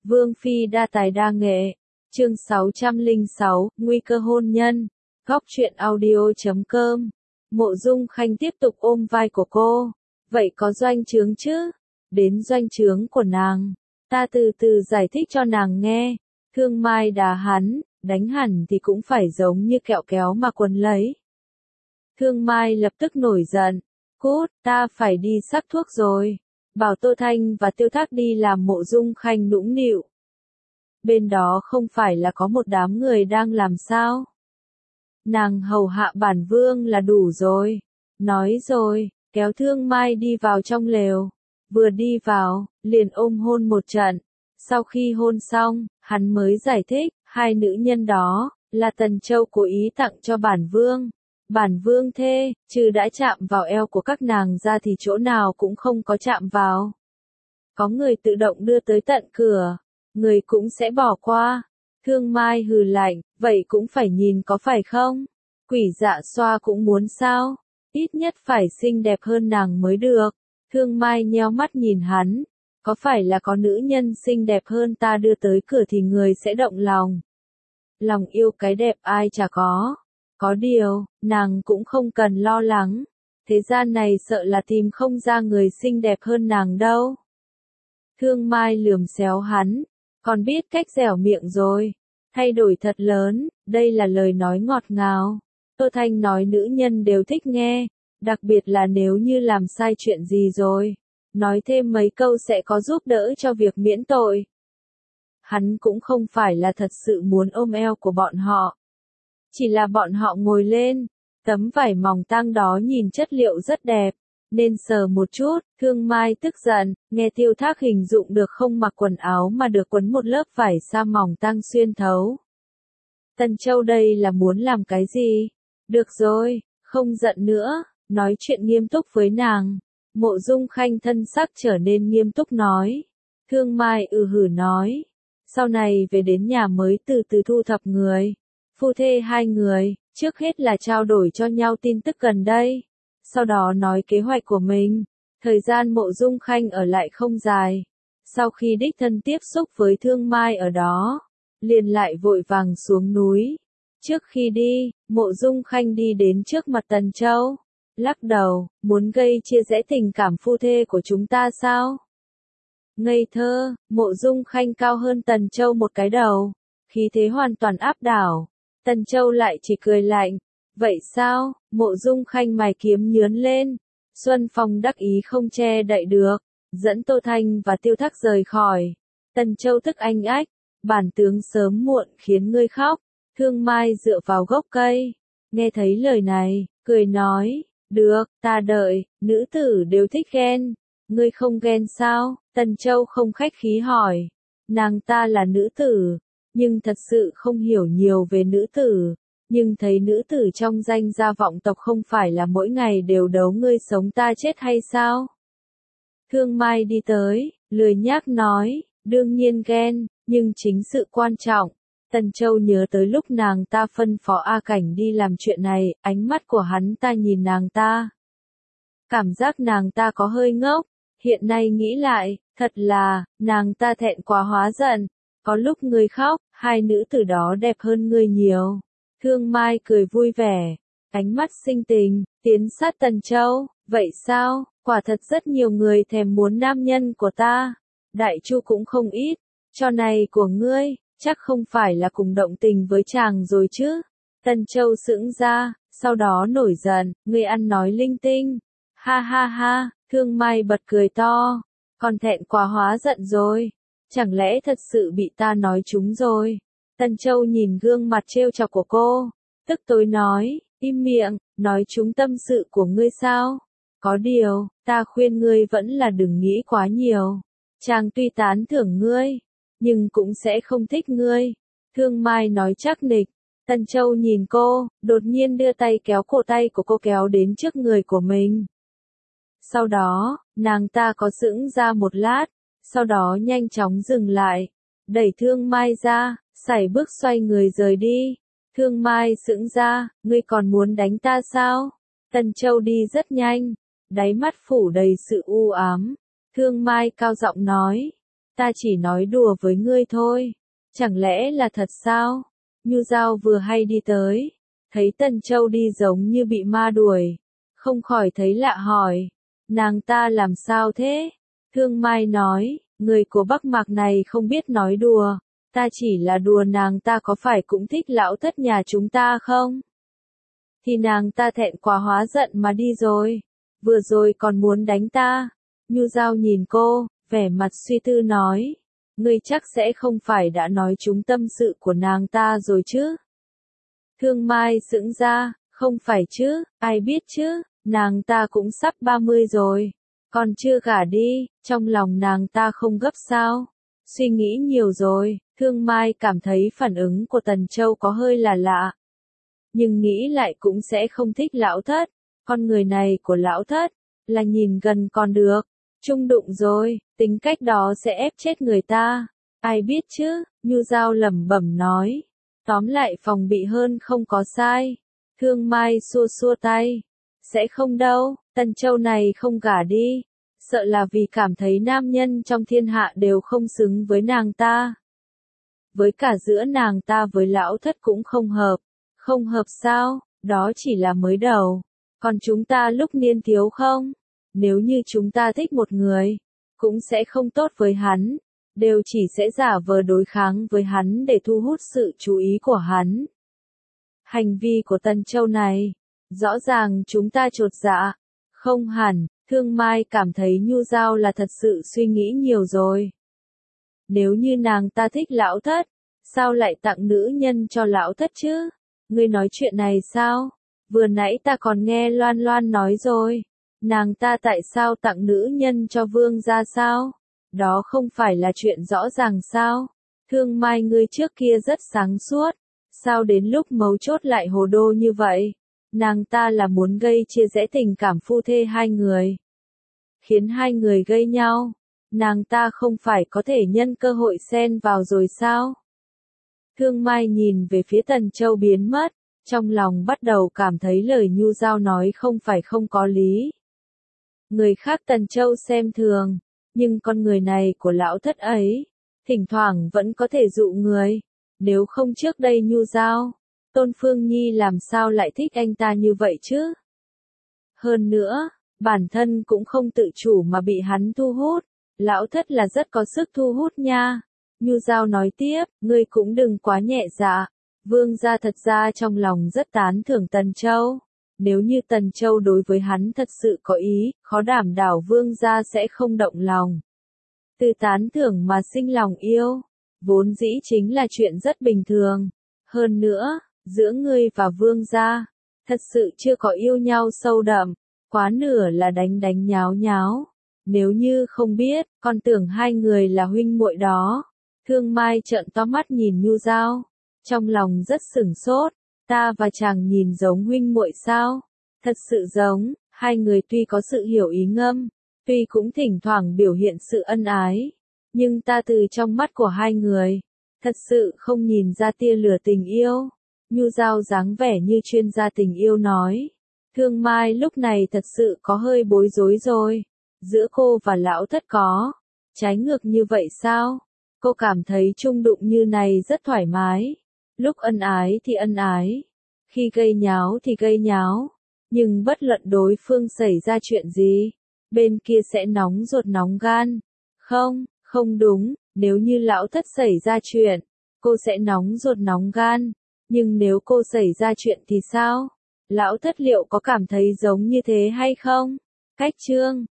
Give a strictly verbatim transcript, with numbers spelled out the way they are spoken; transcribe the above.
Vương phi đa tài đa nghệ. Chương sáu trăm lẻ sáu, nguy cơ hôn nhân. Góc truyện audio.com. Mộ Dung Khanh tiếp tục ôm vai của cô. Vậy có doanh trướng chứ? Đến doanh trướng của nàng, ta từ từ giải thích cho nàng nghe. Thương Mai đá hắn, đánh hẳn thì cũng phải giống như kẹo kéo mà quấn lấy. Thương Mai lập tức nổi giận. Cút, ta phải đi sắc thuốc rồi. Bảo Tô Thanh và Tiêu Thác đi làm. Mộ Dung Khanh nũng nịu. Bên đó không phải là có một đám người đang làm sao? Nàng hầu hạ bản vương là đủ rồi. Nói rồi, kéo Thương Mai đi vào trong lều. Vừa đi vào, liền ôm hôn một trận. Sau khi hôn xong, hắn mới giải thích, hai nữ nhân đó, là Tần Châu cố ý tặng cho bản vương. Bản vương thê, trừ đã chạm vào eo của các nàng ra thì chỗ nào cũng không có chạm vào. Có người tự động đưa tới tận cửa, người cũng sẽ bỏ qua. Thương Mai hừ lạnh, vậy cũng phải nhìn có phải không? Quỷ Dạ Xoa cũng muốn sao? Ít nhất phải xinh đẹp hơn nàng mới được. Thương Mai nheo mắt nhìn hắn. Có phải là có nữ nhân xinh đẹp hơn ta đưa tới cửa thì người sẽ động lòng? Lòng yêu cái đẹp ai chả có. Có điều, nàng cũng không cần lo lắng. Thế gian này sợ là tìm không ra người xinh đẹp hơn nàng đâu. Thương Mai lườm xéo hắn. Còn biết cách dẻo miệng rồi. Thay đổi thật lớn, đây là lời nói ngọt ngào. Tô Thanh nói nữ nhân đều thích nghe. Đặc biệt là nếu như làm sai chuyện gì rồi. Nói thêm mấy câu sẽ có giúp đỡ cho việc miễn tội. Hắn cũng không phải là thật sự muốn ôm eo của bọn họ. Chỉ là bọn họ ngồi lên. Tấm vải mỏng tang đó nhìn chất liệu rất đẹp. Nên sờ một chút. Thương Mai tức giận. Nghe Tiêu Thác hình dụng được không mặc quần áo mà được quấn một lớp vải sa mỏng tang xuyên thấu. Tần Châu đây là muốn làm cái gì? Được rồi, không giận nữa. Nói chuyện nghiêm túc với nàng. Mộ Dung Khanh thân sắc trở nên nghiêm túc nói. Thương Mai ừ hử nói. Sau này về đến nhà mới từ từ thu thập người. Phu thê hai người, trước hết là trao đổi cho nhau tin tức gần đây. Sau đó nói kế hoạch của mình. Thời gian Mộ Dung Khanh ở lại không dài. Sau khi đích thân tiếp xúc với Thương Mai ở đó, liền lại vội vàng xuống núi. Trước khi đi, Mộ Dung Khanh đi đến trước mặt Tần Châu. Lắc đầu, muốn gây chia rẽ tình cảm phu thê của chúng ta sao? Ngây thơ, Mộ Dung Khanh cao hơn Tần Châu một cái đầu. Khí thế hoàn toàn áp đảo. Tần Châu lại chỉ cười lạnh. Vậy sao? Mộ Dung Khanh mày kiếm nhướn lên. Xuân Phong đắc ý không che đậy được. Dẫn Tô Thanh và Tiêu Thác rời khỏi. Tần Châu tức anh ách. Bản tướng sớm muộn khiến ngươi khóc. Thương Mai dựa vào gốc cây. Nghe thấy lời này, cười nói. Được, ta đợi, nữ tử đều thích ghen. Ngươi không ghen sao? Tần Châu không khách khí hỏi. Nàng ta là nữ tử, nhưng thật sự không hiểu nhiều về nữ tử. Nhưng thấy nữ tử trong danh gia vọng tộc không phải là mỗi ngày đều đấu ngươi sống ta chết hay sao? Thương Mai đi tới, lười nhác nói, đương nhiên ghen, nhưng chính sự quan trọng. Tần Châu nhớ tới lúc nàng ta phân phó A Cảnh đi làm chuyện này, ánh mắt của hắn ta nhìn nàng ta. Cảm giác nàng ta có hơi ngốc, hiện nay nghĩ lại, thật là, nàng ta thẹn quá hóa giận. Có lúc ngươi khóc, hai nữ tử đó đẹp hơn ngươi nhiều. Thương Mai cười vui vẻ, ánh mắt sinh tình, tiến sát Tần Châu, vậy sao, quả thật rất nhiều người thèm muốn nam nhân của ta. Đại Chu cũng không ít, cho này của ngươi. Chắc không phải là cùng động tình với chàng rồi chứ. Tần Châu sững ra, sau đó nổi giận, ngươi ăn nói linh tinh. Ha ha ha, Thương Mai bật cười to. Còn thẹn quá hóa giận rồi. Chẳng lẽ thật sự bị ta nói trúng rồi. Tần Châu nhìn gương mặt trêu chọc của cô. Tức tối nói, im miệng, nói trúng tâm sự của ngươi sao. Có điều, ta khuyên ngươi vẫn là đừng nghĩ quá nhiều. Chàng tuy tán thưởng ngươi, nhưng cũng sẽ không thích ngươi. Thương Mai nói chắc nịch. Tần Châu nhìn cô, đột nhiên đưa tay kéo cổ tay của cô kéo đến trước người của mình. Sau đó, nàng ta có sững ra một lát, sau đó nhanh chóng dừng lại, đẩy Thương Mai ra, sải bước xoay người rời đi. Thương Mai sững ra, ngươi còn muốn đánh ta sao? Tần Châu đi rất nhanh, đáy mắt phủ đầy sự u ám. Thương Mai cao giọng nói, Ta chỉ nói đùa với ngươi thôi. Chẳng lẽ là thật sao? Nhu Giao vừa hay đi tới, thấy Tần Châu đi giống như bị ma đuổi, không khỏi thấy lạ hỏi, nàng ta làm sao thế? Thương Mai nói, người của Bắc Mạc này không biết nói đùa, ta chỉ là đùa, nàng ta có phải cũng thích lão thất nhà chúng ta không? Thì nàng ta thẹn quá hóa giận mà đi rồi, vừa rồi còn muốn đánh ta. Nhu Giao nhìn cô, vẻ mặt suy tư nói, ngươi chắc sẽ không phải đã nói trúng tâm sự của nàng ta rồi chứ? Thương Mai sững ra, không phải chứ, ai biết chứ, nàng ta cũng sắp ba mươi rồi, còn chưa gả đi, trong lòng nàng ta không gấp sao? Suy nghĩ nhiều rồi, Thương Mai cảm thấy phản ứng của Tần Châu có hơi là lạ. Nhưng nghĩ lại cũng sẽ không thích lão thất, con người này của lão thất, là nhìn gần còn được, chung đụng rồi, tính cách đó sẽ ép chết người ta, ai biết chứ, Nhu Giao lẩm bẩm nói. Tóm lại phòng bị hơn không có sai. Thương Mai xua xua tay. Sẽ không đâu, Tần Châu này không gả đi. Sợ là vì cảm thấy nam nhân trong thiên hạ đều không xứng với nàng ta. Với cả giữa nàng ta với lão thất cũng không hợp. Không hợp sao, đó chỉ là mới đầu. Còn chúng ta lúc niên thiếu không? Nếu như chúng ta thích một người, cũng sẽ không tốt với hắn. Đều chỉ sẽ giả vờ đối kháng với hắn để thu hút sự chú ý của hắn. Hành vi của Tần Châu này, rõ ràng chúng ta chột dạ. Không hẳn, Thương Mai cảm thấy Nhu Giao là thật sự suy nghĩ nhiều rồi. Nếu như nàng ta thích lão thất, sao lại tặng nữ nhân cho lão thất chứ? Ngươi nói chuyện này sao? Vừa nãy ta còn nghe Loan Loan nói rồi. Nàng ta tại sao tặng nữ nhân cho vương gia sao? Đó không phải là chuyện rõ ràng sao? Thương Mai, ngươi trước kia rất sáng suốt, sao đến lúc mấu chốt lại hồ đồ như vậy? Nàng ta là muốn gây chia rẽ tình cảm phu thê hai người, khiến hai người gây nhau. Nàng ta không phải có thể nhân cơ hội xen vào rồi sao? Thương Mai nhìn về phía Tần Châu biến mất, trong lòng bắt đầu cảm thấy lời Nhu Giao nói không phải không có lý. Người khác Tần Châu xem thường, nhưng con người này của lão thất ấy, thỉnh thoảng vẫn có thể dụ người. Nếu không trước đây Nhu Giao, Tôn Phương Nhi làm sao lại thích anh ta như vậy chứ? Hơn nữa, bản thân cũng không tự chủ mà bị hắn thu hút. Lão thất là rất có sức thu hút nha. Nhu Giao nói tiếp, ngươi cũng đừng quá nhẹ dạ. Vương gia thật ra trong lòng rất tán thưởng Tần Châu. Nếu như Tần Châu đối với hắn thật sự có ý, khó đảm bảo vương gia sẽ không động lòng. Từ tán thưởng mà sinh lòng yêu, vốn dĩ chính là chuyện rất bình thường. Hơn nữa, giữa ngươi và vương gia, thật sự chưa có yêu nhau sâu đậm, quá nửa là đánh đánh nháo nháo. Nếu như không biết, còn tưởng hai người là huynh muội đó. Thương Mai trợn to mắt nhìn Nhu Giao, trong lòng rất sửng sốt. Ta và chàng nhìn giống huynh muội sao? Thật sự giống, hai người tuy có sự hiểu ý ngâm, tuy cũng thỉnh thoảng biểu hiện sự ân ái, nhưng ta từ trong mắt của hai người, thật sự không nhìn ra tia lửa tình yêu. Nhu Giao dáng vẻ như chuyên gia tình yêu nói. Thương Mai lúc này thật sự có hơi bối rối rồi. Giữa cô và lão thất có trái ngược như vậy sao? Cô cảm thấy chung đụng như này rất thoải mái. Lúc ân ái thì ân ái, khi gây nháo thì gây nháo, nhưng bất luận đối phương xảy ra chuyện gì, bên kia sẽ nóng ruột nóng gan. Không, không đúng, nếu như lão thất xảy ra chuyện, cô sẽ nóng ruột nóng gan, nhưng nếu cô xảy ra chuyện thì sao? Lão thất liệu có cảm thấy giống như thế hay không? Cách chương